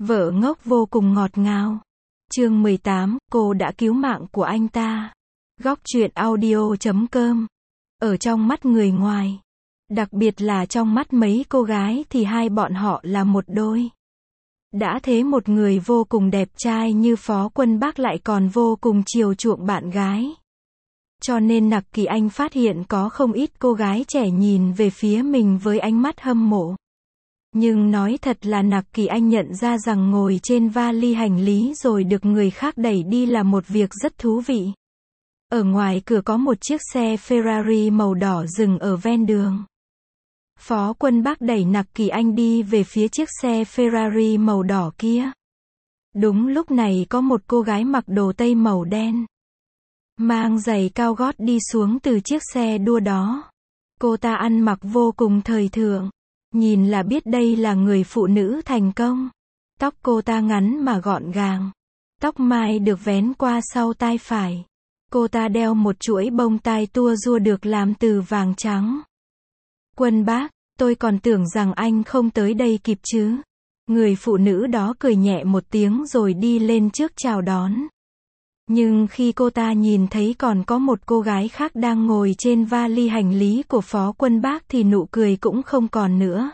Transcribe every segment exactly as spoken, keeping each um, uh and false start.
Vợ ngốc vô cùng ngọt ngào. Chương mười tám, cô đã cứu mạng của anh ta. Góc truyện audio chấm com. Ở trong mắt người ngoài, đặc biệt là trong mắt mấy cô gái thì hai bọn họ là một đôi. Đã thế một người vô cùng đẹp trai như Phó Quân Bác lại còn vô cùng chiều chuộng bạn gái. Cho nên Nặc Kỳ Anh phát hiện có không ít cô gái trẻ nhìn về phía mình với ánh mắt hâm mộ. Nhưng nói thật là Nặc Kỳ Anh nhận ra rằng ngồi trên vali hành lý rồi được người khác đẩy đi là một việc rất thú vị. Ở ngoài cửa có một chiếc xe Ferrari màu đỏ dừng ở ven đường. Phó Quân Bác đẩy Nặc Kỳ Anh đi về phía chiếc xe Ferrari màu đỏ kia. Đúng lúc này có một cô gái mặc đồ tây màu đen, mang giày cao gót đi xuống từ chiếc xe đua đó. Cô ta ăn mặc vô cùng thời thượng, nhìn là biết đây là người phụ nữ thành công. Tóc cô ta ngắn mà gọn gàng, tóc mai được vén qua sau tai phải. Cô ta đeo một chuỗi bông tai tua rua được làm từ vàng trắng. Quân Bác, tôi còn tưởng rằng anh không tới đây kịp chứ. Người phụ nữ đó cười nhẹ một tiếng rồi đi lên trước chào đón. Nhưng khi cô ta nhìn thấy còn có một cô gái khác đang ngồi trên vali hành lý của Phó Quân Bác thì nụ cười cũng không còn nữa.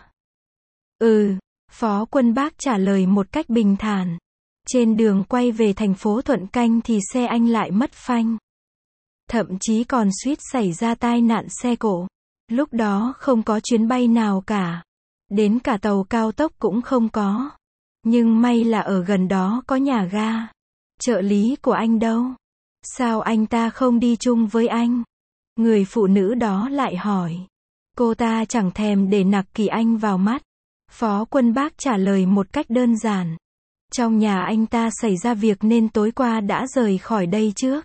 Ừ, Phó Quân Bác trả lời một cách bình thản. Trên đường quay về thành phố Thuận Canh thì xe anh lại mất phanh. Thậm chí còn suýt xảy ra tai nạn xe cộ. Lúc đó không có chuyến bay nào cả. Đến cả tàu cao tốc cũng không có. Nhưng may là ở gần đó có nhà ga. Trợ lý của anh đâu? Sao anh ta không đi chung với anh? Người phụ nữ đó lại hỏi. Cô ta chẳng thèm để Nặc Kỳ Anh vào mắt. Phó Quân Bác trả lời một cách đơn giản. Trong nhà anh ta xảy ra việc nên tối qua đã rời khỏi đây trước.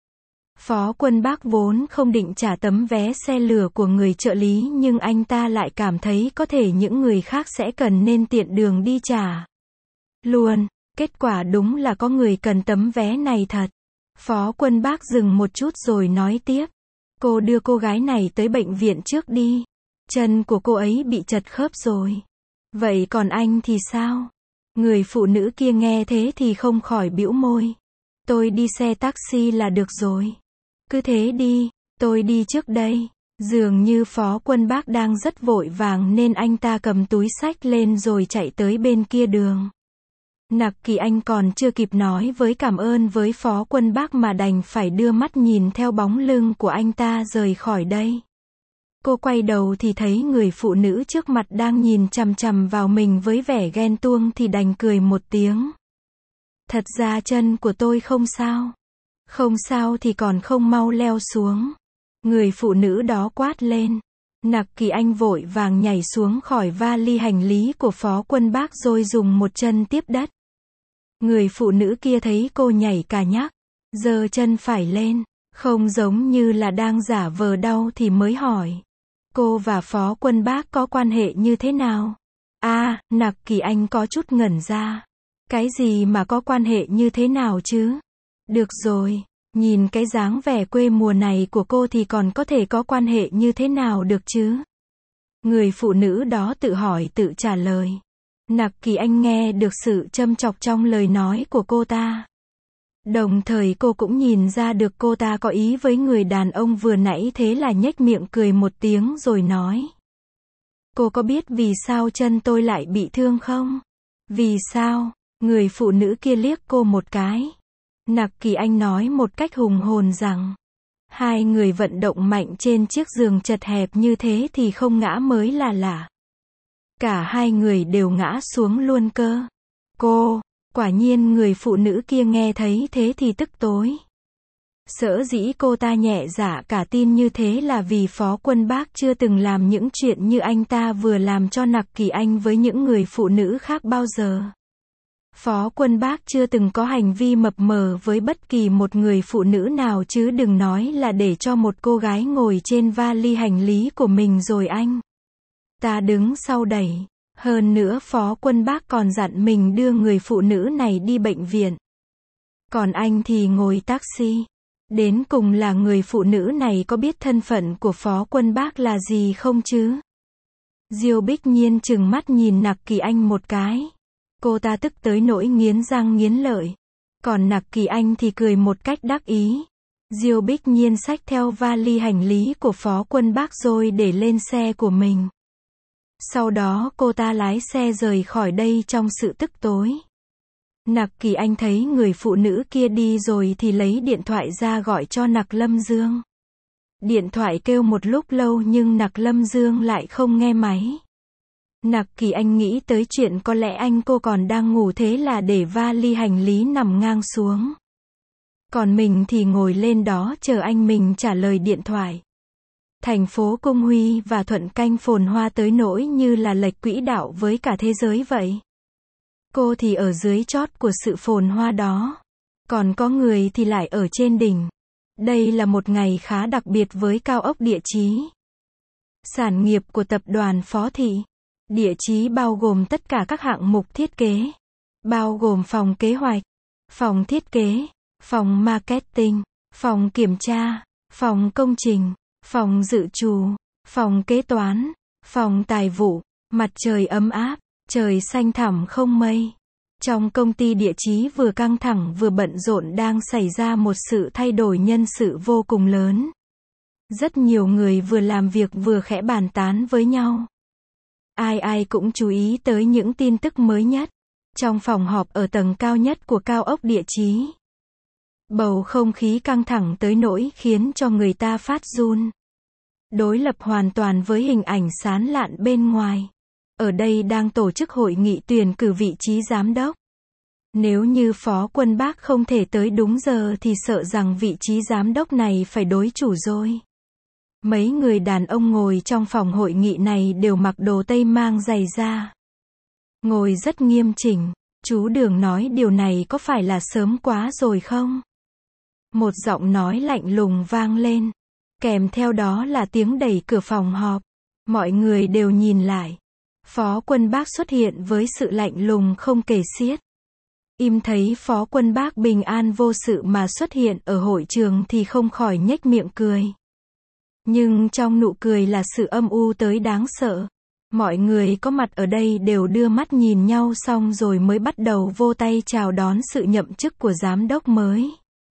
Phó Quân Bác vốn không định trả tấm vé xe lửa của người trợ lý nhưng anh ta lại cảm thấy có thể những người khác sẽ cần nên tiện đường đi trả luôn. Kết quả đúng là có người cần tấm vé này thật. Phó Quân Bác dừng một chút rồi nói tiếp. Cô đưa cô gái này tới bệnh viện trước đi. Chân của cô ấy bị chật khớp rồi. Vậy còn anh thì sao? Người phụ nữ kia nghe thế thì không khỏi bĩu môi. Tôi đi xe taxi là được rồi. Cứ thế đi, tôi đi trước đây. Dường như Phó Quân Bác đang rất vội vàng nên anh ta cầm túi xách lên rồi chạy tới bên kia đường. Nặc Kỳ Anh còn chưa kịp nói với cảm ơn với Phó Quân Bác mà đành phải đưa mắt nhìn theo bóng lưng của anh ta rời khỏi đây. Cô quay đầu thì thấy người phụ nữ trước mặt đang nhìn chằm chằm vào mình với vẻ ghen tuông thì đành cười một tiếng. Thật ra chân của tôi không sao. Không sao thì còn không mau leo xuống. Người phụ nữ đó quát lên. Nặc Kỳ Anh vội vàng nhảy xuống khỏi vali hành lý của Phó Quân Bác rồi dùng một chân tiếp đất. Người phụ nữ kia thấy cô nhảy cả nhắc, giơ chân phải lên, không giống như là đang giả vờ đau thì mới hỏi. Cô và Phó Quân Bác có quan hệ như thế nào? À, Nặc Kỳ Anh có chút ngẩn ra. Cái gì mà có quan hệ như thế nào chứ? Được rồi, nhìn cái dáng vẻ quê mùa này của cô thì còn có thể có quan hệ như thế nào được chứ? Người phụ nữ đó tự hỏi tự trả lời. Nặc Kỳ Anh nghe được sự châm chọc trong lời nói của cô ta. Đồng thời cô cũng nhìn ra được cô ta có ý với người đàn ông vừa nãy thế là nhếch miệng cười một tiếng rồi nói. Cô có biết vì sao chân tôi lại bị thương không? Vì sao? Người phụ nữ kia liếc cô một cái. Nặc Kỳ Anh nói một cách hùng hồn rằng. Hai người vận động mạnh trên chiếc giường chật hẹp như thế thì không ngã mới là lạ. Cả hai người đều ngã xuống luôn cơ. Cô, quả nhiên người phụ nữ kia nghe thấy thế thì tức tối. Sở dĩ cô ta nhẹ dạ cả tin như thế là vì Phó Quân Bác chưa từng làm những chuyện như anh ta vừa làm cho Nặc Kỳ Anh với những người phụ nữ khác bao giờ. Phó Quân Bác chưa từng có hành vi mập mờ với bất kỳ một người phụ nữ nào chứ đừng nói là để cho một cô gái ngồi trên vali hành lý của mình rồi anh ta đứng sau đẩy. Hơn nữa Phó Quân Bác còn dặn mình đưa người phụ nữ này đi bệnh viện. Còn anh thì ngồi taxi. Đến cùng là người phụ nữ này có biết thân phận của Phó Quân Bác là gì không chứ? Diêu Bích Nhiên trừng mắt nhìn Nặc Kỳ Anh một cái. Cô ta tức tới nỗi nghiến răng nghiến lợi. Còn Nặc Kỳ Anh thì cười một cách đắc ý. Diêu Bích Nhiên xách theo vali hành lý của Phó Quân Bác rồi để lên xe của mình. Sau đó cô ta lái xe rời khỏi đây trong sự tức tối. Nặc Kỳ Anh thấy người phụ nữ kia đi rồi thì lấy điện thoại ra gọi cho Nặc Lâm Dương. Điện thoại kêu một lúc lâu nhưng Nặc Lâm Dương lại không nghe máy. Nặc Kỳ Anh nghĩ tới chuyện có lẽ anh cô còn đang ngủ, thế là để vali hành lý nằm ngang xuống. Còn mình thì ngồi lên đó chờ anh mình trả lời điện thoại. Thành phố Cung Huy và Thuận Canh phồn hoa tới nỗi như là lệch quỹ đạo với cả thế giới vậy. Cô thì ở dưới chót của sự phồn hoa đó. Còn có người thì lại ở trên đỉnh. Đây là một ngày khá đặc biệt với cao ốc Địa Chí. Sản nghiệp của tập đoàn Phó Thị. Địa Chí bao gồm tất cả các hạng mục thiết kế. Bao gồm phòng kế hoạch, phòng thiết kế, phòng marketing, phòng kiểm tra, phòng công trình, phòng dự trù, phòng kế toán, phòng tài vụ. Mặt trời ấm áp, trời xanh thẳm không mây. Trong công ty Địa Chí vừa căng thẳng vừa bận rộn đang xảy ra một sự thay đổi nhân sự vô cùng lớn. Rất nhiều người vừa làm việc vừa khẽ bàn tán với nhau. Ai ai cũng chú ý tới những tin tức mới nhất. Trong phòng họp ở tầng cao nhất của cao ốc Địa Chí. Bầu không khí căng thẳng tới nỗi khiến cho người ta phát run. Đối lập hoàn toàn với hình ảnh sán lạn bên ngoài. Ở đây đang tổ chức hội nghị tuyển cử vị trí giám đốc. Nếu như Phó Quân Bác không thể tới đúng giờ thì sợ rằng vị trí giám đốc này phải đối chủ rồi. Mấy người đàn ông ngồi trong phòng hội nghị này đều mặc đồ tây mang giày da. Ngồi rất nghiêm chỉnh. Chú Đường nói điều này có phải là sớm quá rồi không? Một giọng nói lạnh lùng vang lên. Kèm theo đó là tiếng đẩy cửa phòng họp. Mọi người đều nhìn lại. Phó Quân Bác xuất hiện với sự lạnh lùng không kể xiết. Im thấy Phó Quân Bác bình an vô sự mà xuất hiện ở hội trường thì không khỏi nhếch miệng cười. Nhưng trong nụ cười là sự âm u tới đáng sợ. Mọi người có mặt ở đây đều đưa mắt nhìn nhau xong rồi mới bắt đầu vô tay chào đón sự nhậm chức của giám đốc mới.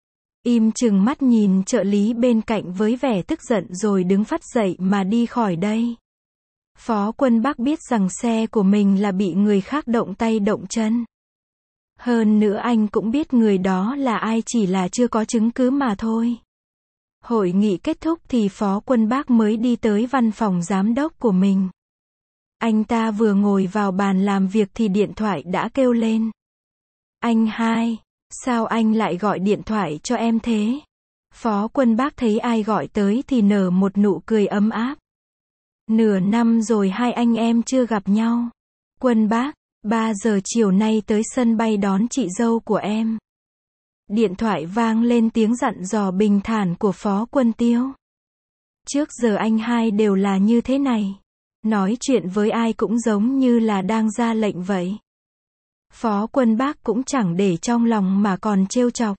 Im chừng mắt nhìn trợ lý bên cạnh với vẻ tức giận rồi đứng phắt dậy mà đi khỏi đây. Phó Quân Bác biết rằng xe của mình là bị người khác động tay động chân. Hơn nữa anh cũng biết người đó là ai, chỉ là chưa có chứng cứ mà thôi. Hội nghị kết thúc thì Phó Quân Bác mới đi tới văn phòng giám đốc của mình. Anh ta vừa ngồi vào bàn làm việc thì điện thoại đã kêu lên. Anh hai, sao anh lại gọi điện thoại cho em thế? Phó Quân Bác thấy ai gọi tới thì nở một nụ cười ấm áp. Nửa năm rồi hai anh em chưa gặp nhau. Quân Bác, ba giờ chiều nay tới sân bay đón chị dâu của em. Điện thoại vang lên tiếng dặn dò bình thản của Phó Quân Tiêu. Trước giờ anh hai đều là như thế này. Nói chuyện với ai cũng giống như là đang ra lệnh vậy. Phó Quân Bác cũng chẳng để trong lòng mà còn trêu chọc.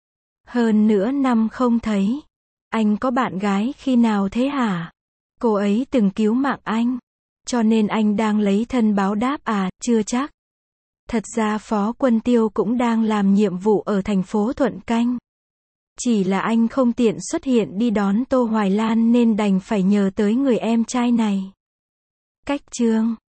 Hơn nữa năm không thấy. Anh có bạn gái khi nào thế hả? Cô ấy từng cứu mạng anh. Cho nên anh đang lấy thân báo đáp à? Chưa chắc. Thật ra Phó Quân Tiêu cũng đang làm nhiệm vụ ở thành phố Thuận Canh. Chỉ là anh không tiện xuất hiện đi đón Tô Hoài Lan nên đành phải nhờ tới người em trai này. Cách chương